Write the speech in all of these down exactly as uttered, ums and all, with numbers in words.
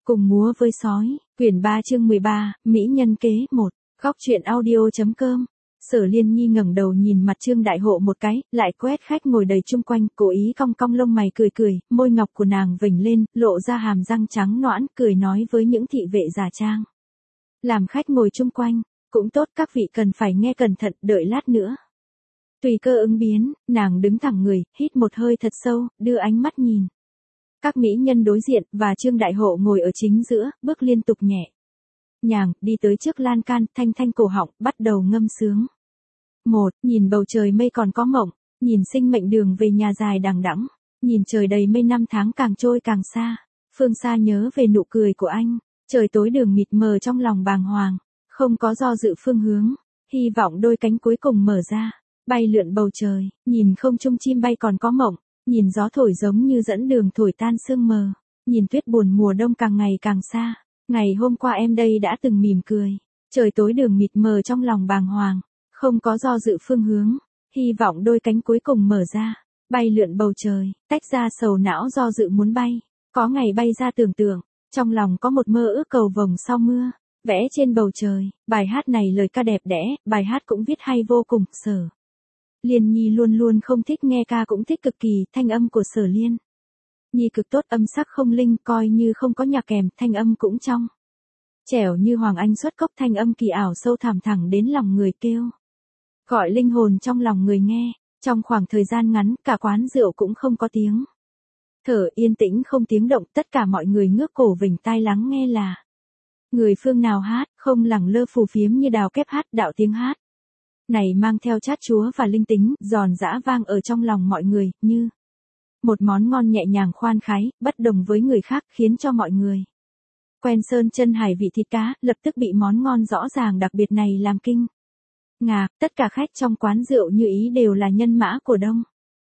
Cùng múa với sói, quyển ba chương mười ba, Mỹ nhân kế một, góc truyện audio.com. Sở Liên Nhi ngẩng đầu nhìn mặt Trương Đại Hộ một cái, lại quét khách ngồi đầy chung quanh, cố ý cong cong lông mày cười cười, môi ngọc của nàng vểnh lên, lộ ra hàm răng trắng nõn, cười nói với những thị vệ giả trang. Làm khách ngồi chung quanh, cũng tốt, các vị cần phải nghe cẩn thận, đợi lát nữa. Tùy cơ ứng biến, nàng đứng thẳng người, hít một hơi thật sâu, đưa ánh mắt nhìn. Các mỹ nhân đối diện, và Trương Đại Hộ ngồi ở chính giữa, bước liên tục nhẹ nhàng, đi tới trước lan can, thanh thanh cổ họng, bắt đầu ngâm sướng. Một, nhìn bầu trời mây còn có mộng, nhìn sinh mệnh đường về nhà dài đằng đẵng, nhìn trời đầy mây năm tháng càng trôi càng xa, phương xa nhớ về nụ cười của anh, trời tối đường mịt mờ trong lòng bàng hoàng, không có do dự phương hướng, hy vọng đôi cánh cuối cùng mở ra, bay lượn bầu trời, nhìn không trung chim bay còn có mộng, nhìn gió thổi giống như dẫn đường thổi tan sương mờ, nhìn tuyết buồn mùa đông càng ngày càng xa, ngày hôm qua em đây đã từng mỉm cười, trời tối đường mịt mờ trong lòng bàng hoàng, không có do dự phương hướng, hy vọng đôi cánh cuối cùng mở ra, bay lượn bầu trời, tách ra sầu não do dự muốn bay, có ngày bay ra tưởng tượng, trong lòng có một mơ ước cầu vồng sau mưa, vẽ trên bầu trời, bài hát này lời ca đẹp đẽ, bài hát cũng viết hay vô cùng, Sở Liên Nhi luôn luôn không thích nghe ca cũng thích cực kỳ, thanh âm của Sở Liên Nhi cực tốt, âm sắc không linh, coi như không có nhạc kèm, thanh âm cũng trong trẻo như Hoàng Anh xuất cốc, thanh âm kỳ ảo sâu thẳm thẳng đến lòng người kêu. Gọi linh hồn trong lòng người nghe, trong khoảng thời gian ngắn, cả quán rượu cũng không có tiếng thở, yên tĩnh không tiếng động, tất cả mọi người ngước cổ vểnh tai lắng nghe là người phương nào hát, không lẳng lơ phù phiếm như đào kép hát, đạo tiếng hát này mang theo chát chúa và linh tính, giòn giã vang ở trong lòng mọi người, như một món ngon nhẹ nhàng khoan khái, bất đồng với người khác, khiến cho mọi người quen sơn chân hải vị thịt cá, lập tức bị món ngon rõ ràng đặc biệt này làm kinh ngạc. Tất cả khách trong quán rượu như ý đều là nhân mã của Đông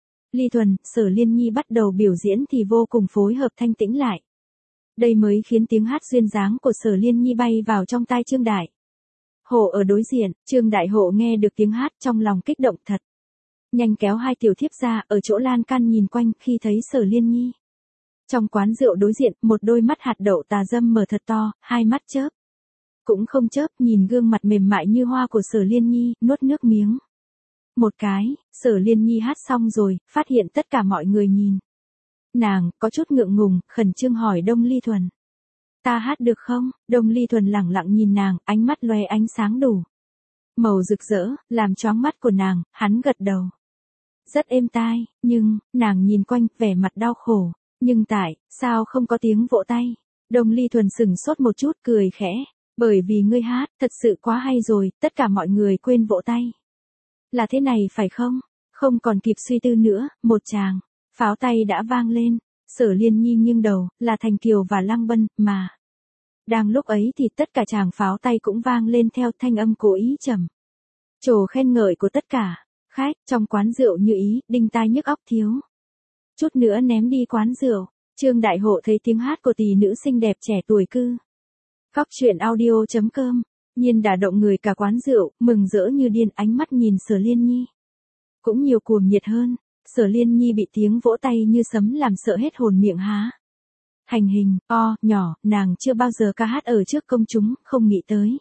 Ly Thuần. Sở Liên Nhi bắt đầu biểu diễn thì vô cùng phối hợp thanh tĩnh lại. Đây mới khiến tiếng hát duyên dáng của Sở Liên Nhi bay vào trong tai Trương Đại Hộ ở đối diện. Trương Đại Hộ nghe được tiếng hát trong lòng kích động thật nhanh, kéo hai tiểu thiếp ra, ở chỗ lan can nhìn quanh, khi thấy Sở Liên Nhi trong quán rượu đối diện, một đôi mắt hạt đậu tà dâm mở thật to, hai mắt chớp cũng không chớp, nhìn gương mặt mềm mại như hoa của Sở Liên Nhi, nuốt nước miếng một cái. Sở Liên Nhi hát xong rồi, phát hiện tất cả mọi người nhìn nàng, có chút ngượng ngùng, khẩn trương hỏi Đông Ly Thuần, ta hát được không? Đông Ly Thuần lẳng lặng nhìn nàng, ánh mắt lóe ánh sáng đủ màu rực rỡ, làm choáng mắt của nàng, hắn gật đầu rất êm tai, nhưng nàng nhìn quanh, vẻ mặt đau khổ, nhưng tại sao không có tiếng vỗ tay? Đông Ly Thuần sững sốt một chút, cười khẽ, bởi vì ngươi hát thật sự quá hay rồi, tất cả mọi người quên vỗ tay. Là thế này phải không? Không còn kịp suy tư nữa, một tràng pháo tay đã vang lên. Sở Liên Nhi nghiêng đầu, là Thành Kiều và Lăng Bân, mà đang lúc ấy thì tất cả tràng pháo tay cũng vang lên theo, thanh âm cố ý trầm trồ khen ngợi của tất cả khách trong quán rượu như ý, đinh tai nhức óc, thiếu chút nữa ném đi quán rượu. Trương Đại Hộ thấy tiếng hát của tỷ nữ xinh đẹp trẻ tuổi cư góc truyện audio.com nhiên đả động người cả quán rượu, mừng rỡ như điên, ánh mắt nhìn Sở Liên Nhi cũng nhiều cuồng nhiệt hơn. Sở Liên Nhi bị tiếng vỗ tay như sấm làm sợ hết hồn, miệng há hành hình o nhỏ, nàng chưa bao giờ ca hát ở trước công chúng, không nghĩ tới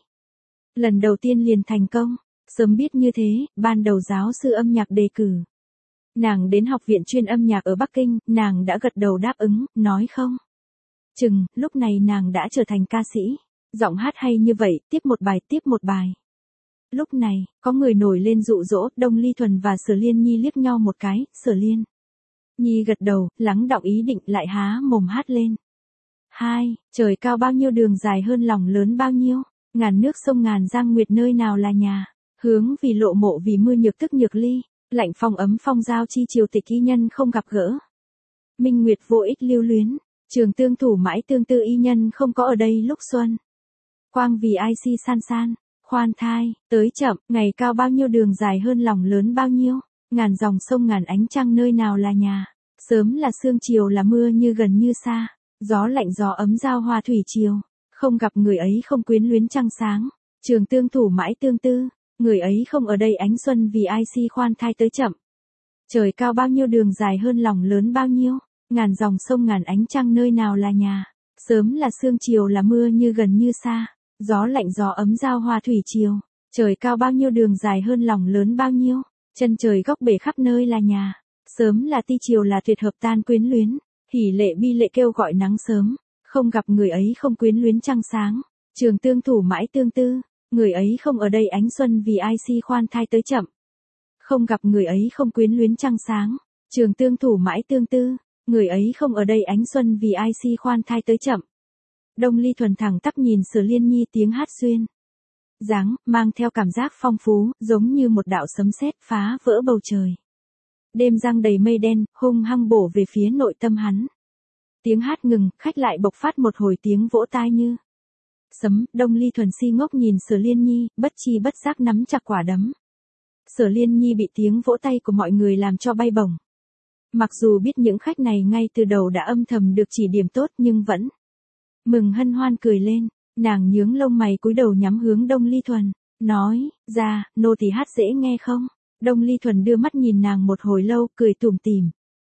lần đầu tiên liền thành công. Sớm biết như thế, ban đầu giáo sư âm nhạc đề cử nàng đến học viện chuyên âm nhạc ở Bắc Kinh, nàng đã gật đầu đáp ứng, nói không chừng lúc này nàng đã trở thành ca sĩ, giọng hát hay như vậy, tiếp một bài tiếp một bài. Lúc này, có người nổi lên dụ dỗ. Đông Ly Thuần và Sở Liên Nhi liếc nhau một cái, Sở Liên Nhi gật đầu, lắng đọng ý định, lại há mồm hát lên. Hai, trời cao bao nhiêu, đường dài hơn lòng lớn bao nhiêu, ngàn nước sông ngàn giang nguyệt, nơi nào là nhà, hướng vì lộ mộ vì mưa, nhược tức nhược ly, lạnh phong ấm phong giao chi, triều tịch y nhân không gặp gỡ, minh nguyệt vô ích lưu luyến, trường tương thủ mãi tương tư, y nhân không có ở đây lúc xuân quang, vì ai si san san, khoan thai, tới chậm, ngày cao bao nhiêu, đường dài hơn lòng lớn bao nhiêu, ngàn dòng sông ngàn ánh trăng, nơi nào là nhà, sớm là sương chiều là mưa, như gần như xa, gió lạnh gió ấm giao hoa thủy triều, không gặp người ấy không quyến luyến trăng sáng, trường tương thủ mãi tương tư, người ấy không ở đây ánh xuân, vì ai si khoan thai tới chậm. Trời cao bao nhiêu, đường dài hơn lòng lớn bao nhiêu, ngàn dòng sông ngàn ánh trăng, nơi nào là nhà, Sớm là sương chiều là mưa như gần như xa, gió lạnh gió ấm giao hoa thủy triều, trời cao bao nhiêu đường dài hơn lòng lớn bao nhiêu, chân trời góc bể khắp nơi là nhà, sớm là ti chiều là tuyệt hợp tan quyến luyến, hỉ lệ bi lệ kêu gọi nắng sớm, không gặp người ấy không quyến luyến trăng sáng, trường tương thủ mãi tương tư, người ấy không ở đây ánh xuân vì ai si khoan thai tới chậm. Không gặp người ấy không quyến luyến trăng sáng, trường tương thủ mãi tương tư, người ấy không ở đây ánh xuân vì ai si khoan thai tới chậm. Đông Ly Thuần thẳng tắp nhìn Sở Liên Nhi tiếng hát xuyên dáng, mang theo cảm giác phong phú, giống như một đạo sấm sét phá vỡ bầu trời. Đêm giăng đầy mây đen, hung hăng bổ về phía nội tâm hắn. Tiếng hát ngừng, khách lại bộc phát một hồi tiếng vỗ tai như sấm. Đông Ly Thuần si ngốc nhìn Sở Liên Nhi, bất chi bất giác nắm chặt quả đấm. Sở Liên Nhi bị tiếng vỗ tay của mọi người làm cho bay bổng. Mặc dù biết những khách này ngay từ đầu đã âm thầm được chỉ điểm tốt nhưng vẫn mừng hân hoan cười lên, nàng nhướng lông mày cúi đầu nhắm hướng Đông Ly Thuần, nói, ra, nô tỳ hát dễ nghe không? Đông Ly Thuần đưa mắt nhìn nàng một hồi lâu, cười tủm tỉm.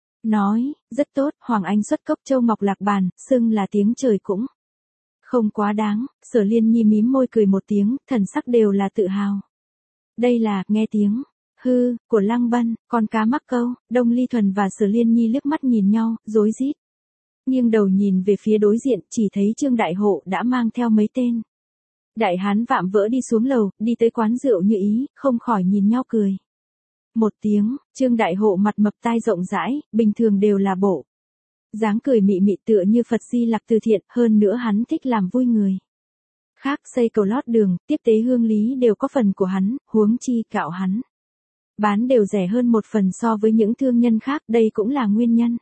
Nói, rất tốt, Hoàng Anh xuất cốc châu ngọc lạc bàn, xưng là tiếng trời cũng không quá đáng. Sở Liên Nhi mím môi cười một tiếng, thần sắc đều là tự hào. Đây là, nghe tiếng, hư, của Lăng Bân, con cá mắc câu. Đông Ly Thuần và Sở Liên Nhi liếc mắt nhìn nhau, rối rít. Nghiêng đầu nhìn về phía đối diện, chỉ thấy Trương Đại Hộ đã mang theo mấy tên đại hán vạm vỡ đi xuống lầu, đi tới quán rượu như ý, không khỏi nhìn nhau cười. Một tiếng, Trương Đại Hộ mặt mập tai rộng rãi, bình thường đều là bộ dáng cười mị mị tựa như Phật Di Lặc từ thiện, hơn nữa hắn thích làm vui người khác, xây cầu lót đường, tiếp tế hương lý đều có phần của hắn, huống chi gạo hắn bán đều rẻ hơn một phần so với những thương nhân khác, đây cũng là nguyên nhân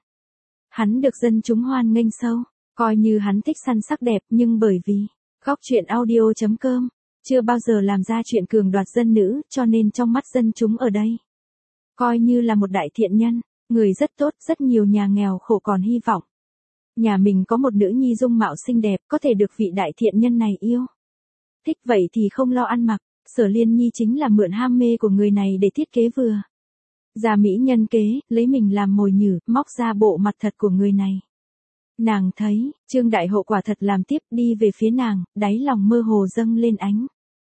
hắn được dân chúng hoan nghênh sâu, coi như hắn thích săn sắc đẹp, nhưng bởi vì góc truyện audio chấm com chưa bao giờ làm ra chuyện cường đoạt dân nữ, cho nên trong mắt dân chúng ở đây coi như là một đại thiện nhân, người rất tốt, rất nhiều nhà nghèo khổ còn hy vọng nhà mình có một nữ nhi dung mạo xinh đẹp, có thể được vị đại thiện nhân này yêu thích, vậy thì không lo ăn mặc. Sở Liên Nhi chính là mượn ham mê của người này để thiết kế vừa ra mỹ nhân kế, lấy mình làm mồi nhử, móc ra bộ mặt thật của người này. Nàng thấy, Trương Đại Hộ quả thật làm tiếp, đi về phía nàng, đáy lòng mơ hồ dâng lên ánh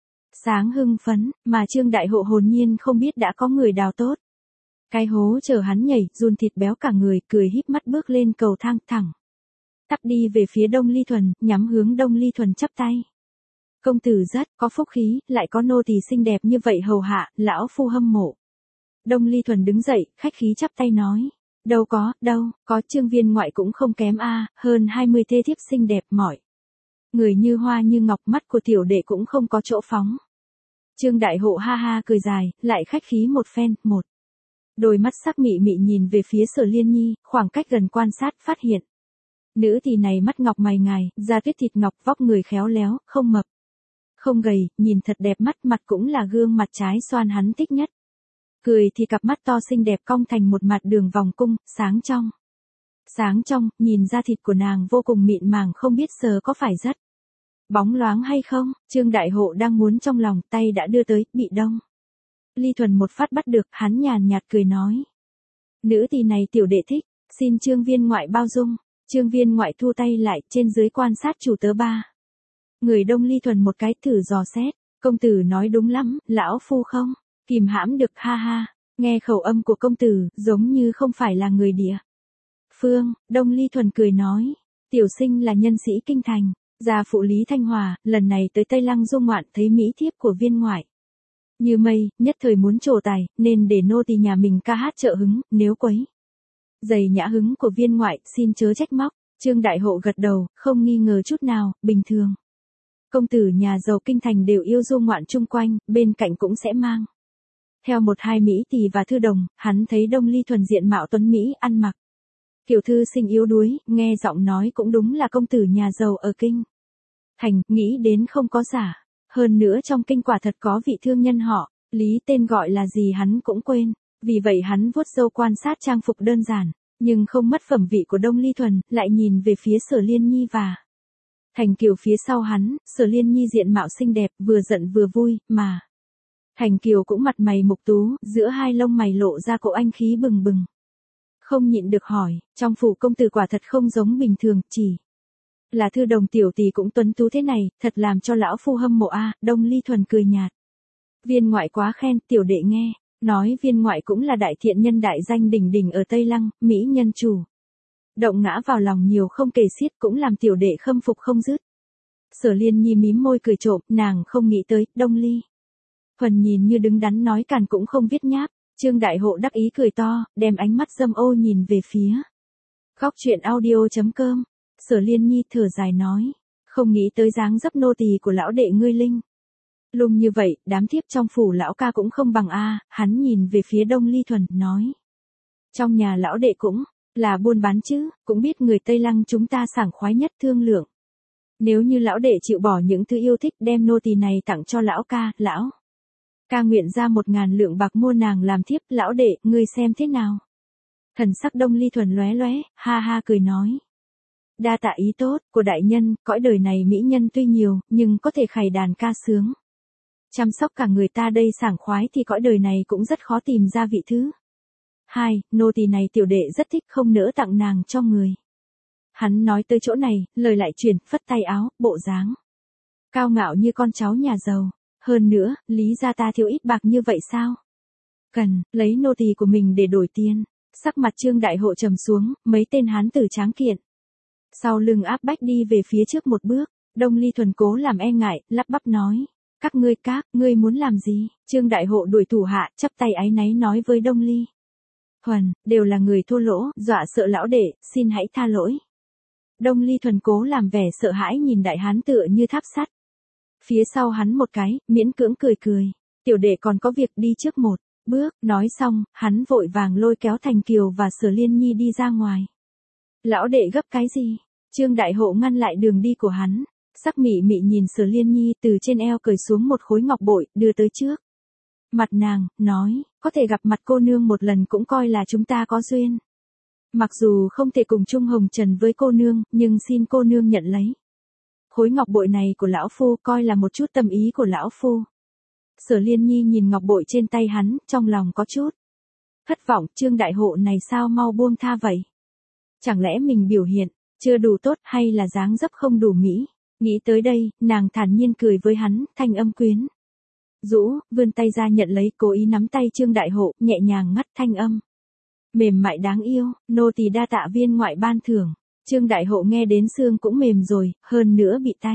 sáng hưng phấn, mà Trương Đại Hộ hồn nhiên không biết đã có người đào tốt cái hố chờ hắn nhảy, run thịt béo cả người, cười híp mắt bước lên cầu thang thẳng tắp đi về phía Đông Ly Thuần, nhắm hướng Đông Ly Thuần chắp tay. Công tử rất có phúc khí, lại có nô tỳ xinh đẹp như vậy hầu hạ, lão phu hâm mộ. Đông Ly Thuần đứng dậy, khách khí chắp tay nói, đâu có, đâu, có Trương Viên ngoại cũng không kém a, hơn hai mươi thê thiếp xinh đẹp mỏi. Người như hoa như ngọc, mắt của tiểu đệ cũng không có chỗ phóng. Trương Đại Hộ ha ha cười dài, lại khách khí một phen, một đôi mắt sắc mị mị nhìn về phía Sở Liên Nhi, khoảng cách gần quan sát phát hiện. Nữ thì này mắt ngọc mày ngài, da tuyết thịt ngọc, vóc người khéo léo, không mập không gầy, nhìn thật đẹp mắt, mặt cũng là gương mặt trái xoan hắn thích nhất. Cười thì cặp mắt to xinh đẹp cong thành một mặt đường vòng cung, sáng trong. Sáng trong, nhìn da thịt của nàng vô cùng mịn màng, không biết sờ có phải rất bóng loáng hay không. Trương Đại Hộ đang muốn trong lòng, tay đã đưa tới, bị Đông Ly Thuần một phát bắt được, hắn nhàn nhạt cười nói. Nữ tỳ này tiểu đệ thích, xin Trương Viên ngoại bao dung. Trương Viên ngoại thu tay lại, trên dưới quan sát chủ tớ ba. Người Đông Ly Thuần một cái thử dò xét, công tử nói đúng lắm, lão phu không kìm hãm được, ha ha. Nghe khẩu âm của công tử, giống như không phải là người địa phương. Đông Ly Thuần cười nói, tiểu sinh là nhân sĩ kinh thành, gia phụ Lý Thanh Hòa, lần này tới Tây Lăng du ngoạn, thấy mỹ thiếp của Viên ngoại như mây, nhất thời muốn trổ tài, nên để nô tỳ nhà mình ca hát trợ hứng, nếu quấy dày nhã hứng của Viên ngoại, xin chớ trách móc. Trương Đại Hộ gật đầu, không nghi ngờ chút nào, bình thường công tử nhà giàu kinh thành đều yêu du ngoạn chung quanh, bên cạnh cũng sẽ mang theo một hai mỹ tỳ và thư đồng. Hắn thấy Đông Ly Thuần diện mạo tuấn mỹ, ăn mặc kiểu thư sinh yếu đuối, nghe giọng nói cũng đúng là công tử nhà giàu ở kinh thành, nghĩ đến không có giả. Hơn nữa trong kinh quả thật có vị thương nhân họ Lý, tên gọi là gì hắn cũng quên, vì vậy hắn vuốt râu quan sát trang phục đơn giản nhưng không mất phẩm vị của Đông Ly Thuần, lại nhìn về phía Sở Liên Nhi và Thành Kiều phía sau hắn. Sở Liên Nhi diện mạo xinh đẹp, vừa giận vừa vui, mà Thành Kiều cũng mặt mày mục tú, giữa hai lông mày lộ ra cỗ anh khí bừng bừng. Không nhịn được hỏi, trong phủ công tử quả thật không giống bình thường, chỉ Là Thư Đồng tiểu tỷ cũng tuấn tú thế này, thật làm cho lão phu hâm mộ a. Đông Ly Thuần cười nhạt. Viên ngoại quá khen, tiểu đệ nghe, nói viên ngoại cũng là đại thiện nhân đại danh đỉnh đỉnh ở Tây Lăng, mỹ nhân chủ. Động ngã vào lòng nhiều không kể xiết, cũng làm tiểu đệ khâm phục không dứt. Sở Liên Nhi mím môi cười trộm, nàng không nghĩ tới, Đông Ly Thuần nhìn như đứng đắn nói càn cũng không viết nháp. Trương Đại Hộ đắc ý cười to, đem ánh mắt dâm ô nhìn về phía Góc truyện audio.com. Sở Liên Nhi thở dài nói, không nghĩ tới dáng dấp nô tỳ của lão đệ ngươi linh lung như vậy, đám thiếp trong phủ lão ca cũng không bằng a. Hắn nhìn về phía Đông Ly Thuần, nói, trong nhà lão đệ cũng là buôn bán chứ, cũng biết người Tây Lăng chúng ta sảng khoái nhất thương lượng. Nếu như lão đệ chịu bỏ những thứ yêu thích đem nô tỳ này tặng cho lão ca, lão ca nguyện ra một ngàn lượng bạc mua nàng làm thiếp, lão đệ, ngươi xem thế nào? Thần sắc Đông Ly Thuần lóe lóe, ha ha cười nói. Đa tạ ý tốt của đại nhân, cõi đời này mỹ nhân tuy nhiều, nhưng có thể khày đàn ca sướng. Chăm sóc cả người ta đây sảng khoái thì cõi đời này cũng rất khó tìm ra vị thứ. Hai, nô tỳ này tiểu đệ rất thích, không nỡ tặng nàng cho người. Hắn nói tới chỗ này, lời lại chuyển, phất tay áo, bộ dáng cao ngạo như con cháu nhà giàu. Hơn nữa, lý gia ta thiếu ít bạc như vậy sao? Cần, lấy nô tỳ của mình để đổi tiền. Sắc mặt Trương Đại Hộ trầm xuống, mấy tên hán tử tráng kiện sau lưng áp bách đi về phía trước một bước. Đông Ly Thuần cố làm e ngại, lắp bắp nói, các ngươi các, ngươi muốn làm gì? Trương Đại Hộ đuổi thủ hạ, chắp tay áy náy nói với Đông Ly Thuần, đều là người thua lỗ, dọa sợ lão đệ, xin hãy tha lỗi. Đông Ly Thuần cố làm vẻ sợ hãi nhìn đại hán tựa như tháp sắt. Phía sau hắn một cái, miễn cưỡng cười cười, tiểu đệ còn có việc đi trước một bước. Nói xong, hắn vội vàng lôi kéo Thành Kiều và Sở Liên Nhi đi ra ngoài. Lão đệ gấp cái gì? Trương Đại Hộ ngăn lại đường đi của hắn. Sắc mị mị nhìn Sở Liên Nhi, từ trên eo cởi xuống một khối ngọc bội, đưa tới trước mặt nàng, nói, có thể gặp mặt cô nương một lần cũng coi là chúng ta có duyên. Mặc dù không thể cùng chung hồng trần với cô nương, nhưng xin cô nương nhận lấy khối ngọc bội này của lão phu, coi là một chút tâm ý của lão phu. Sở Liên Nhi nhìn ngọc bội trên tay hắn, trong lòng có chút thất vọng, Trương Đại Hộ này sao mau buông tha vậy? Chẳng lẽ mình biểu hiện chưa đủ tốt, hay là dáng dấp không đủ mỹ? Nghĩ tới đây, nàng thản nhiên cười với hắn, thanh âm quyến rũ, vươn tay ra nhận lấy, cố ý nắm tay Trương Đại Hộ, nhẹ nhàng ngắt, thanh âm mềm mại đáng yêu, nô tỳ đa tạ viên ngoại ban thưởng. Trương Đại Hộ nghe đến xương cũng mềm rồi, hơn nữa bị tay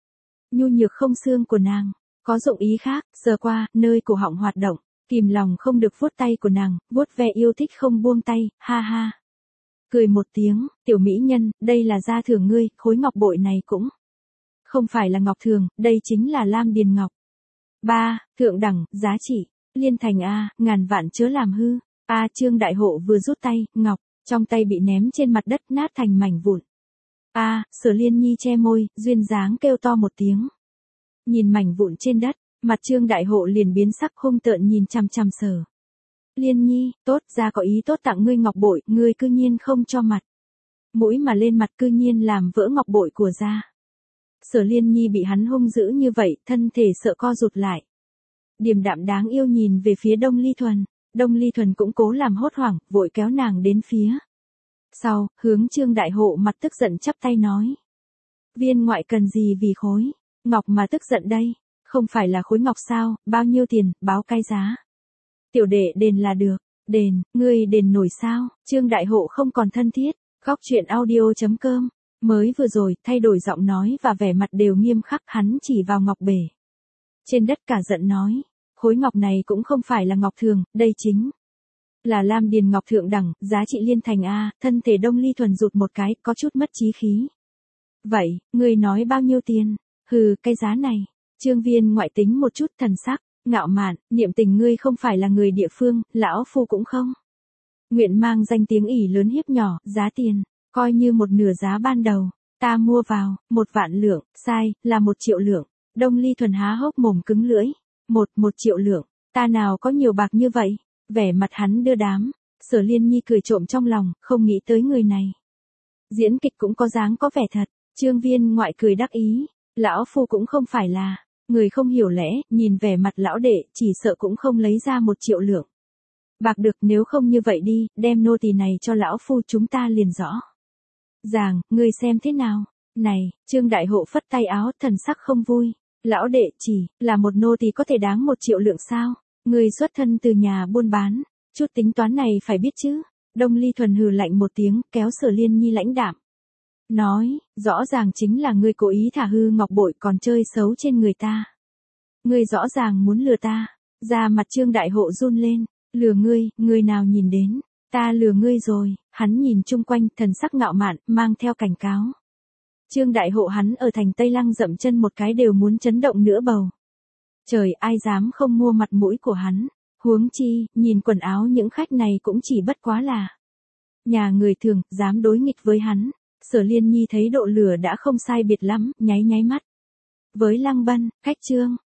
nhu nhược không xương của nàng có dụng ý khác, sờ qua, nơi cổ họng hoạt động, kìm lòng không được vuốt tay của nàng, vuốt ve yêu thích không buông tay, ha ha. Cười một tiếng, tiểu mỹ nhân, đây là gia thưởng ngươi, khối ngọc bội này cũng không phải là ngọc thường, đây chính là lam điền ngọc. Ba, thượng đẳng, giá trị, liên thành a, ngàn vạn chớ làm hư. A, Trương Đại Hộ vừa rút tay, ngọc trong tay bị ném trên mặt đất, nát thành mảnh vụn. A, Sở Liên Nhi che môi, duyên dáng kêu to một tiếng. Nhìn mảnh vụn trên đất, mặt Trương Đại Hộ liền biến sắc, hung tợn nhìn chằm chằm Sở Liên Nhi, tốt ra có ý tốt tặng ngươi ngọc bội, ngươi cư nhiên không cho mặt mũi mà lên mặt, cư nhiên làm vỡ ngọc bội của gia. Sở Liên Nhi bị hắn hung dữ như vậy, thân thể sợ co rụt lại. Điềm đạm đáng yêu nhìn về phía Đông Ly Thuần. Đông Ly Thuần cũng cố làm hốt hoảng, vội kéo nàng đến phía sau, hướng Trương Đại Hộ mặt tức giận chắp tay nói. Viên ngoại cần gì vì khối ngọc mà tức giận đây? Không phải là khối ngọc sao, bao nhiêu tiền, báo cái giá. Tiểu đệ đền là được. Đền, ngươi đền nổi sao? Trương Đại Hộ không còn thân thiết. Góc truyện audio.com. Mới vừa rồi, thay đổi giọng nói và vẻ mặt đều nghiêm khắc, hắn chỉ vào ngọc bể trên đất cả giận nói. Khối ngọc này cũng không phải là ngọc thường, đây chính là lam điền ngọc thượng đẳng, giá trị liên thành a. Thân thể Đông Ly Thuần rụt một cái, có chút mất chí khí. Vậy, ngươi nói bao nhiêu tiền? Hừ, cái giá này. Trương Viên ngoại tính một chút, thần sắc ngạo mạn, niệm tình ngươi không phải là người địa phương, lão phu cũng không nguyện mang danh tiếng ỷ lớn hiếp nhỏ, giá tiền coi như một nửa giá ban đầu, ta mua vào một vạn lượng, sai, là một triệu lượng. Đông Ly Thuần há hốc mồm cứng lưỡi. Một, một triệu lượng, ta nào có nhiều bạc như vậy? Vẻ mặt hắn đưa đám. Sở Liên Nhi cười trộm trong lòng, không nghĩ tới người này diễn kịch cũng có dáng có vẻ thật. Trương Viên ngoại cười đắc ý, lão phu cũng không phải là người không hiểu lẽ, nhìn vẻ mặt lão đệ, chỉ sợ cũng không lấy ra một triệu lượng bạc được. Nếu không như vậy đi, đem nô tỳ này cho lão phu, chúng ta liền rõ ràng, ngươi xem thế nào? Này, Trương Đại Hộ phất tay áo, thần sắc không vui. Lão đệ, chỉ là một nô tỳ có thể đáng một triệu lượng sao? Người xuất thân từ nhà buôn bán, chút tính toán này phải biết chứ. Đông Ly Thuần hừ lạnh một tiếng, kéo Sở Liên Nhi lãnh đạm. Nói, rõ ràng chính là ngươi cố ý thả hư ngọc bội còn chơi xấu trên người ta. Ngươi rõ ràng muốn lừa ta. Da mặt Trương Đại Hộ run lên. Lừa ngươi, người nào nhìn đến. Ta lừa ngươi rồi. Hắn nhìn chung quanh, thần sắc ngạo mạn, mang theo cảnh cáo. Trương Đại Hộ hắn ở thành Tây Lăng dậm chân một cái đều muốn chấn động nửa bầu. Trời, ai dám không mua mặt mũi của hắn. Huống chi, nhìn quần áo những khách này cũng chỉ bất quá là nhà người thường, dám đối nghịch với hắn. Sở Liên Nhi thấy độ lửa đã không sai biệt lắm, nháy nháy mắt. Với Lăng Bân, khách Trương,